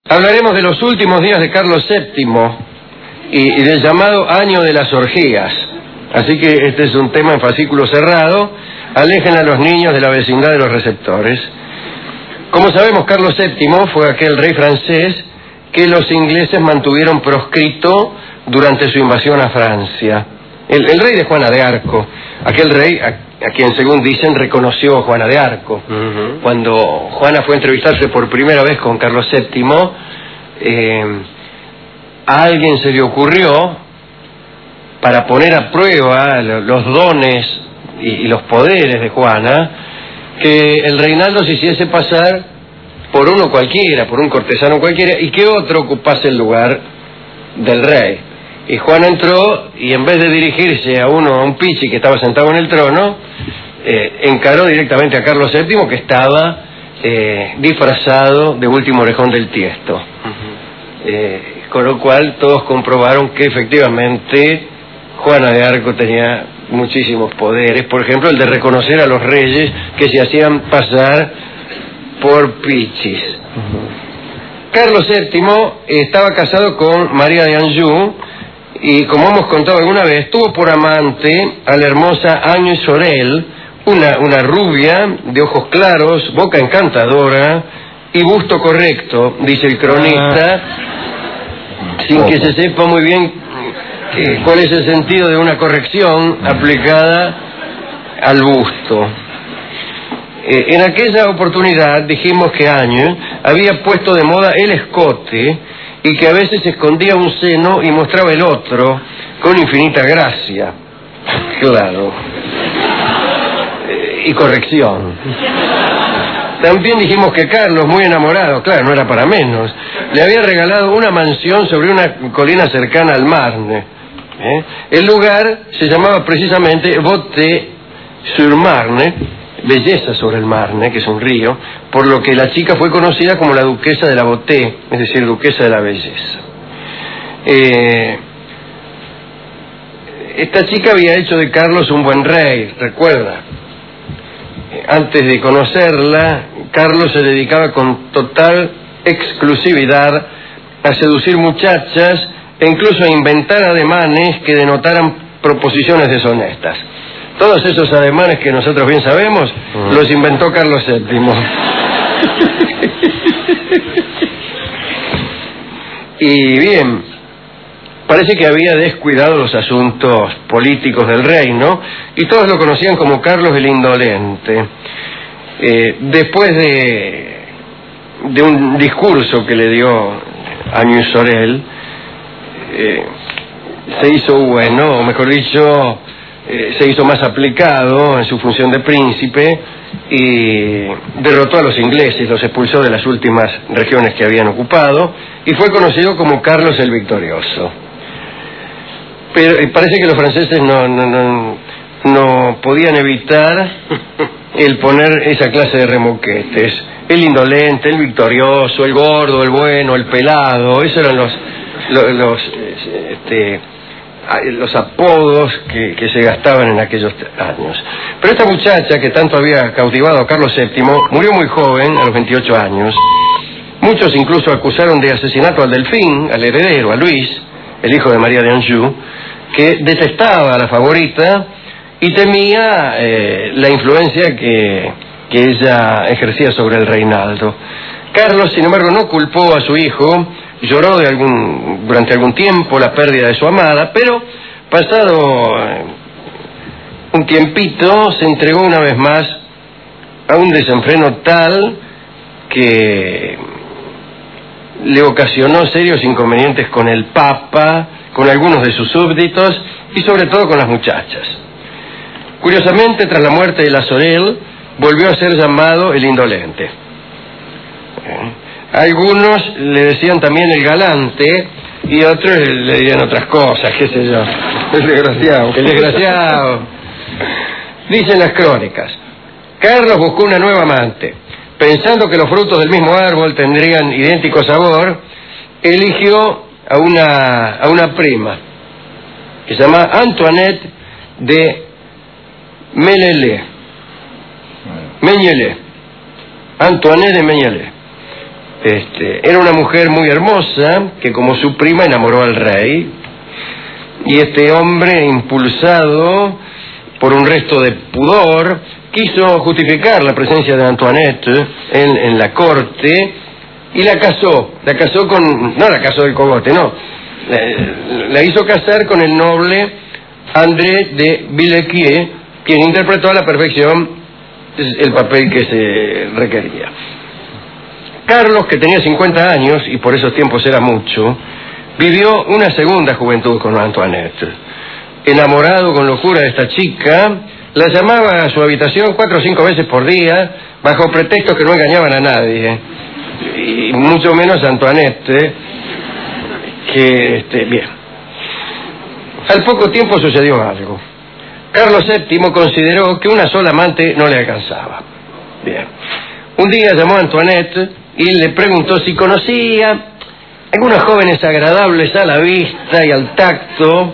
Hablaremos de los últimos días de Carlos VII y del llamado Año de las Orgías. Así que este es un tema en fascículo cerrado. Alejen a los niños de la vecindad de los receptores. Como sabemos, Carlos VII fue aquel rey francés que los ingleses mantuvieron proscrito durante su invasión a Francia. El rey de Juana de Arco, aquel rey a quien, según dicen, reconoció Juana de Arco. Cuando Juana fue a entrevistarse por primera vez con Carlos VII, a alguien se le ocurrió, para poner a prueba los dones y los poderes de Juana, que el reinaldo se hiciese pasar por uno cualquiera, por un cortesano cualquiera, y que otro ocupase el lugar del rey. Y Juana entró y en vez de dirigirse a un pichi que estaba sentado en el trono, encaró directamente a Carlos VII, que estaba disfrazado de último orejón del Tiesto. Con lo cual todos comprobaron que efectivamente Juana de Arco tenía muchísimos poderes, por ejemplo el de reconocer a los reyes que se hacían pasar por pichis. Carlos VII estaba casado con María de Anjou y, como hemos contado alguna vez, tuvo por amante a la hermosa Agnes Sorel, una rubia de ojos claros, boca encantadora y busto correcto, dice el cronista, sin que se sepa muy bien cuál es el sentido de una corrección aplicada al busto. En aquella oportunidad dijimos que Agnes había puesto de moda el escote y que a veces escondía un seno y mostraba el otro con infinita gracia. Claro. Y corrección. También dijimos que Carlos, muy enamorado, claro, no era para menos, le había regalado una mansión sobre una colina cercana al Marne. El lugar se llamaba precisamente Beauté-sur-Marne, belleza sobre el Marne, que es un río, por lo que la chica fue conocida como la duquesa de la Beauté, es decir, duquesa de la belleza. Esta chica había hecho de Carlos un buen rey, recuerda. Antes de conocerla, Carlos se dedicaba con total exclusividad a seducir muchachas e incluso a inventar ademanes que denotaran proposiciones deshonestas. Todos esos ademanes que nosotros bien sabemos, los inventó Carlos VII. Y bien, parece que había descuidado los asuntos políticos del reino y todos lo conocían como Carlos el Indolente. Después de un discurso que le dio a Agnes Sorel, se hizo bueno, o mejor dicho, se hizo más aplicado en su función de príncipe y derrotó a los ingleses, los expulsó de las últimas regiones que habían ocupado y fue conocido como Carlos el Victorioso. Pero parece que los franceses no podían evitar el poner esa clase de remoquetes. El indolente, el victorioso, el gordo, el bueno, el pelado, esos eran los apodos que se gastaban en aquellos años. Pero esta muchacha que tanto había cautivado a Carlos VII murió muy joven, a los 28 años. Muchos incluso acusaron de asesinato al delfín, al heredero, a Luis, el hijo de María de Anjou, que detestaba a la favorita y temía la influencia que ella ejercía sobre el reinaldo. Carlos, sin embargo, no culpó a su hijo, lloró durante algún tiempo la pérdida de su amada, pero pasado un tiempito se entregó una vez más a un desenfreno tal que le ocasionó serios inconvenientes con el Papa, con algunos de sus súbditos y sobre todo con las muchachas. Curiosamente, tras la muerte de la Sorel, volvió a ser llamado el Indolente. Algunos le decían también el galante y otros le dirían otras cosas, qué sé yo. El desgraciado. El desgraciado. Dicen las crónicas, Carlos buscó una nueva amante. Pensando que los frutos del mismo árbol tendrían idéntico sabor, eligió a una prima que se llama Antoinette de Mengele. Antoinette de Mengele. Era una mujer muy hermosa que, como su prima, enamoró al rey. Y este hombre, impulsado por un resto de pudor, quiso justificar la presencia de Antoinette en la corte y la casó. No la casó del cogote, no. La hizo casar con el noble André de Villequier, quien interpretó a la perfección el papel que se requería. Carlos, que tenía 50 años, y por esos tiempos era mucho, vivió una segunda juventud con Antoinette. Enamorado con locura de esta chica, la llamaba a su habitación 4 o 5 veces por día, bajo pretextos que no engañaban a nadie, y mucho menos a Antoinette, bien. Al poco tiempo sucedió algo. Carlos VII consideró que una sola amante no le alcanzaba. Bien. Un día llamó a Antoinette y le preguntó si conocía algunas jóvenes agradables a la vista y al tacto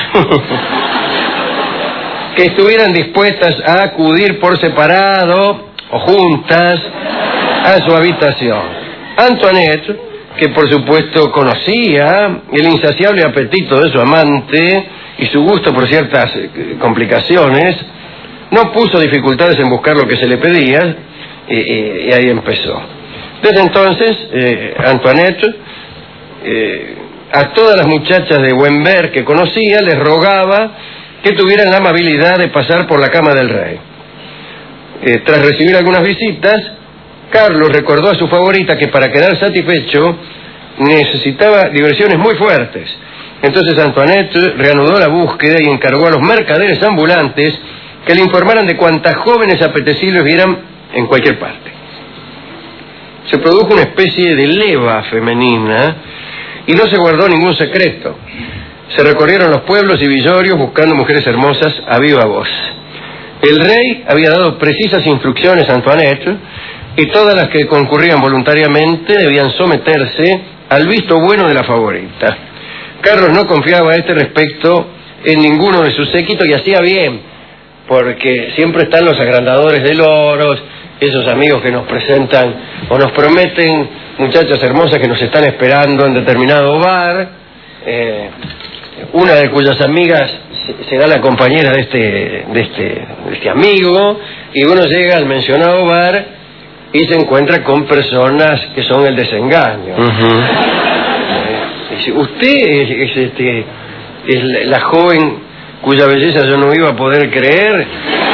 que estuvieran dispuestas a acudir por separado o juntas a su habitación. Antoinette, que por supuesto conocía el insaciable apetito de su amante y su gusto por ciertas complicaciones, no puso dificultades en buscar lo que se le pedía, y ahí empezó. Desde entonces, Antoinette, a todas las muchachas de buen ver que conocía, les rogaba que tuvieran la amabilidad de pasar por la cama del rey. Tras recibir algunas visitas, Carlos recordó a su favorita que para quedar satisfecho necesitaba diversiones muy fuertes. Entonces Antoinette reanudó la búsqueda y encargó a los mercaderes ambulantes que le informaran de cuantas jóvenes apetecibles vieran en cualquier parte. Se produjo una especie de leva femenina y no se guardó ningún secreto. Se recorrieron los pueblos y villorios buscando mujeres hermosas a viva voz. El rey había dado precisas instrucciones a Antoinette y todas las que concurrían voluntariamente debían someterse al visto bueno de la favorita. Carlos no confiaba a este respecto en ninguno de sus séquitos y hacía bien, porque siempre están los agrandadores de loros, esos amigos que nos presentan o nos prometen muchachas hermosas que nos están esperando en determinado bar, una de cuyas amigas será la compañera de este amigo, y uno llega al mencionado bar y se encuentra con personas que son el desengaño. Dice, usted es la joven cuya belleza yo no iba a poder creer.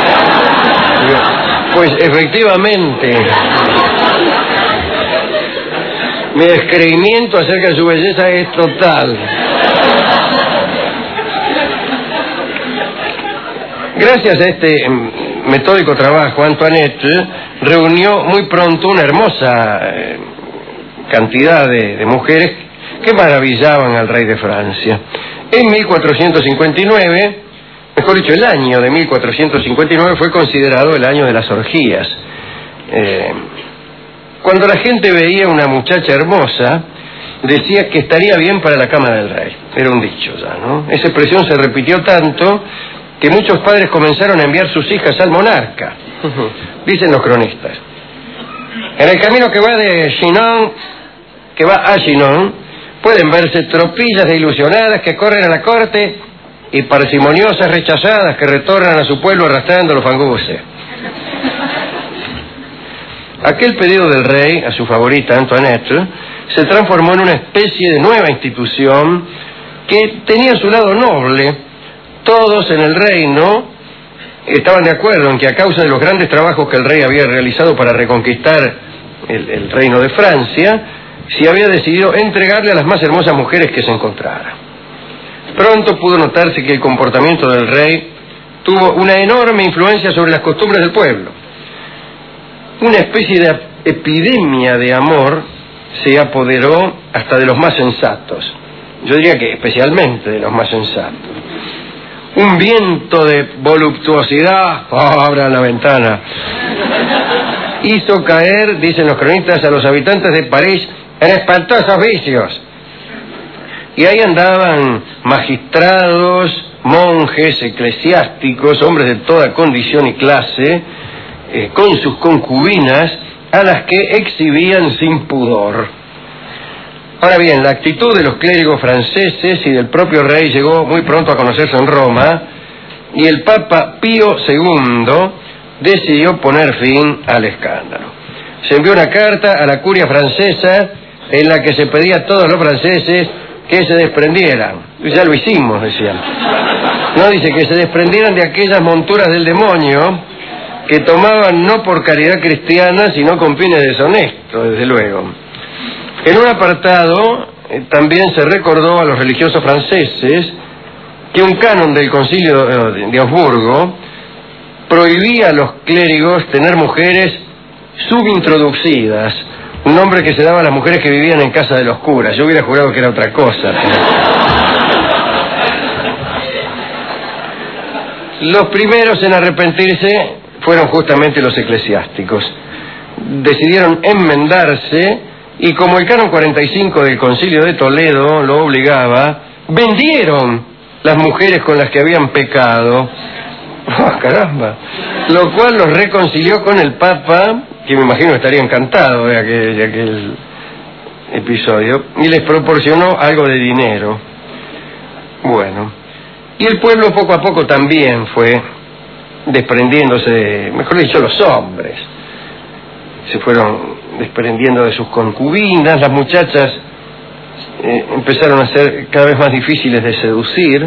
Pues efectivamente, mi descreimiento acerca de su belleza es total. Gracias a este metódico trabajo, Antoinette reunió muy pronto una hermosa cantidad de mujeres que maravillaban al rey de Francia. En 1459, mejor dicho, el año de 1459 fue considerado el año de las orgías. Cuando la gente veía una muchacha hermosa, decía que estaría bien para la cama del rey. Era un dicho ya, ¿no? Esa expresión se repitió tanto que muchos padres comenzaron a enviar sus hijas al monarca. Dicen los cronistas. En el camino que va a Chinon, pueden verse tropillas de ilusionadas que corren a la corte y parsimoniosas rechazadas que retornan a su pueblo arrastrando los fanguses. Aquel pedido del rey a su favorita Antoinette se transformó en una especie de nueva institución que tenía su lado noble. Todos en el reino estaban de acuerdo en que a causa de los grandes trabajos que el rey había realizado para reconquistar el reino de Francia, se había decidido entregarle a las más hermosas mujeres que se encontrara. Pronto pudo notarse que el comportamiento del rey tuvo una enorme influencia sobre las costumbres del pueblo. Una especie de epidemia de amor se apoderó hasta de los más sensatos. Yo diría que especialmente de los más sensatos. Un viento de voluptuosidad, abran la ventana, hizo caer, dicen los cronistas, a los habitantes de París en espantosos vicios. Y ahí andaban magistrados, monjes, eclesiásticos, hombres de toda condición y clase, con sus concubinas, a las que exhibían sin pudor. Ahora bien, la actitud de los clérigos franceses y del propio rey llegó muy pronto a conocerse en Roma, y el Papa Pío II decidió poner fin al escándalo. Se envió una carta a la curia francesa en la que se pedía a todos los franceses que se desprendieran. Ya lo hicimos, decían. No, dice que se desprendieran de aquellas monturas del demonio que tomaban no por caridad cristiana, sino con fines deshonestos, desde luego. En un apartado también se recordó a los religiosos franceses que un canon del concilio de Augsburgo prohibía a los clérigos tener mujeres subintroducidas, un nombre que se daba a las mujeres que vivían en casa de los curas. Yo hubiera jurado que era otra cosa. Los primeros en arrepentirse fueron justamente los eclesiásticos. Decidieron enmendarse y, como el canon 45 del Concilio de Toledo lo obligaba, vendieron las mujeres con las que habían pecado. ¡Oh, caramba! Lo cual los reconcilió con el Papa, que me imagino estaría encantado de aquel episodio, y les proporcionó algo de dinero. Bueno, y el pueblo poco a poco también fue desprendiéndose, mejor dicho, los hombres se fueron desprendiendo de sus concubinas, las muchachas empezaron a ser cada vez más difíciles de seducir,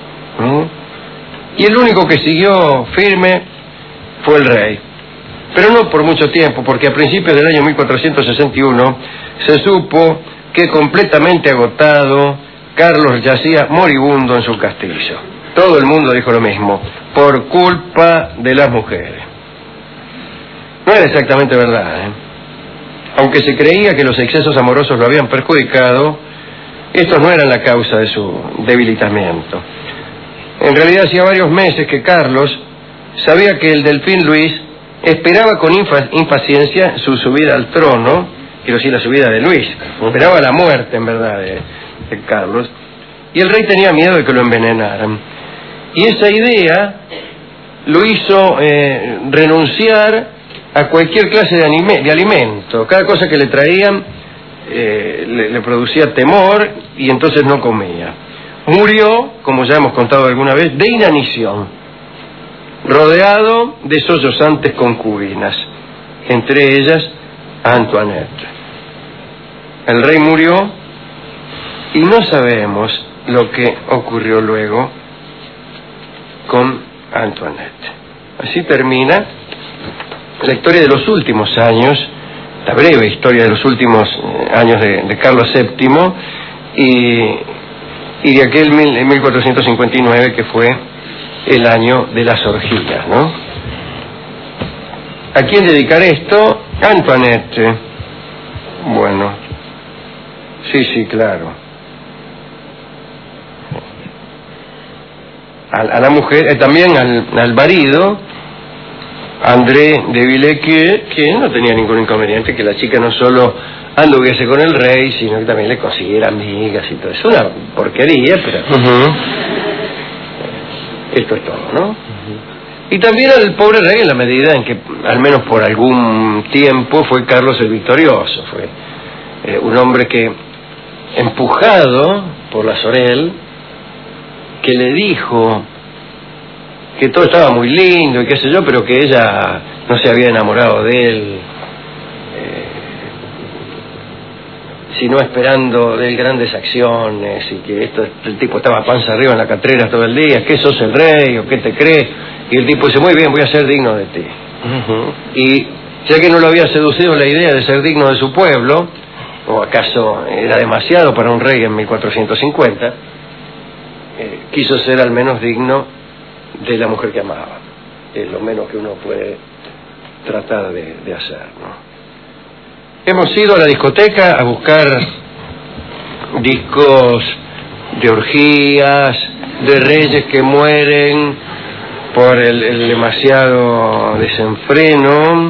y el único que siguió firme fue el rey. Pero no por mucho tiempo, porque a principios del año 1461 se supo que, completamente agotado, Carlos yacía moribundo en su castillo. Todo el mundo dijo lo mismo: por culpa de las mujeres. No era exactamente verdad, Aunque se creía que los excesos amorosos lo habían perjudicado, estos no eran la causa de su debilitamiento. En realidad hacía varios meses que Carlos sabía que el delfín Luis esperaba con impaciencia su subida al trono, quiero decir, la subida de Luis. Esperaba la muerte, en verdad, de Carlos, y el rey tenía miedo de que lo envenenaran. Y esa idea lo hizo renunciar a cualquier clase de alimento. Cada cosa que le traían le producía temor, y entonces no comía. Murió, como ya hemos contado alguna vez, de inanición, rodeado de sollozantes concubinas, entre ellas Antoinette. El rey murió y no sabemos lo que ocurrió luego con Antoinette. Así termina la historia de los últimos años, la breve historia de los últimos años de Carlos VII y de aquel 1459 que fue el año de las orgías, ¿no? ¿A quién dedicar esto? Antoinette. Bueno, sí, claro. A la mujer, también al marido, André de Villequier, que no tenía ningún inconveniente que la chica no solo anduviese con el rey, sino que también le consiguiera amigas y todo eso. Una porquería, pero esto es todo, ¿no? Y también al pobre rey, en la medida en que, al menos por algún tiempo, fue Carlos el Victorioso. Fue un hombre que, empujado por la Sorel, que le dijo que todo estaba muy lindo y qué sé yo, pero que ella no se había enamorado de él, sino esperando de él grandes acciones, y que el tipo estaba panza arriba en la catrera todo el día. ¿Qué sos el rey o qué te crees? Y el tipo dice: muy bien, voy a ser digno de ti. Y ya que no lo había seducido la idea de ser digno de su pueblo, o acaso era demasiado para un rey en 1450, quiso ser al menos digno de la mujer que amaba. Es lo menos que uno puede tratar de hacer, ¿no? Hemos ido a la discoteca a buscar discos de orgías, de reyes que mueren por el demasiado desenfreno,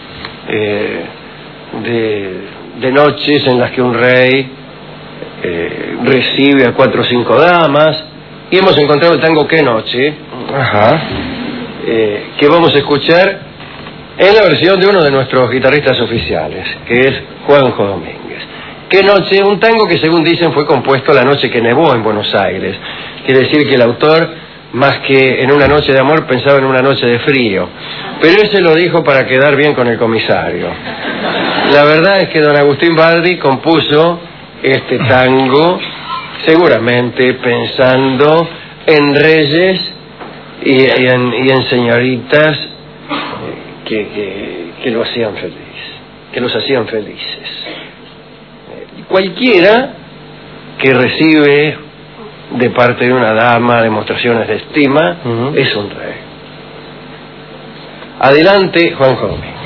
de noches en las que un rey recibe a 4 o 5 damas, y hemos encontrado el tango Qué Noche, que vamos a escuchar Es la versión de uno de nuestros guitarristas oficiales, que es Juanjo Domínguez. ¿Qué noche? Un tango que según dicen fue compuesto la noche que nevó en Buenos Aires. Quiere decir que el autor, más que en una noche de amor, pensaba en una noche de frío. Pero ese lo dijo para quedar bien con el comisario. La verdad es que don Agustín Bardi compuso este tango seguramente pensando en reyes y en señoritas que lo hacían feliz, que los hacían felices. Cualquiera que recibe de parte de una dama demostraciones de estima es un rey. Adelante, Juanjo Domínguez.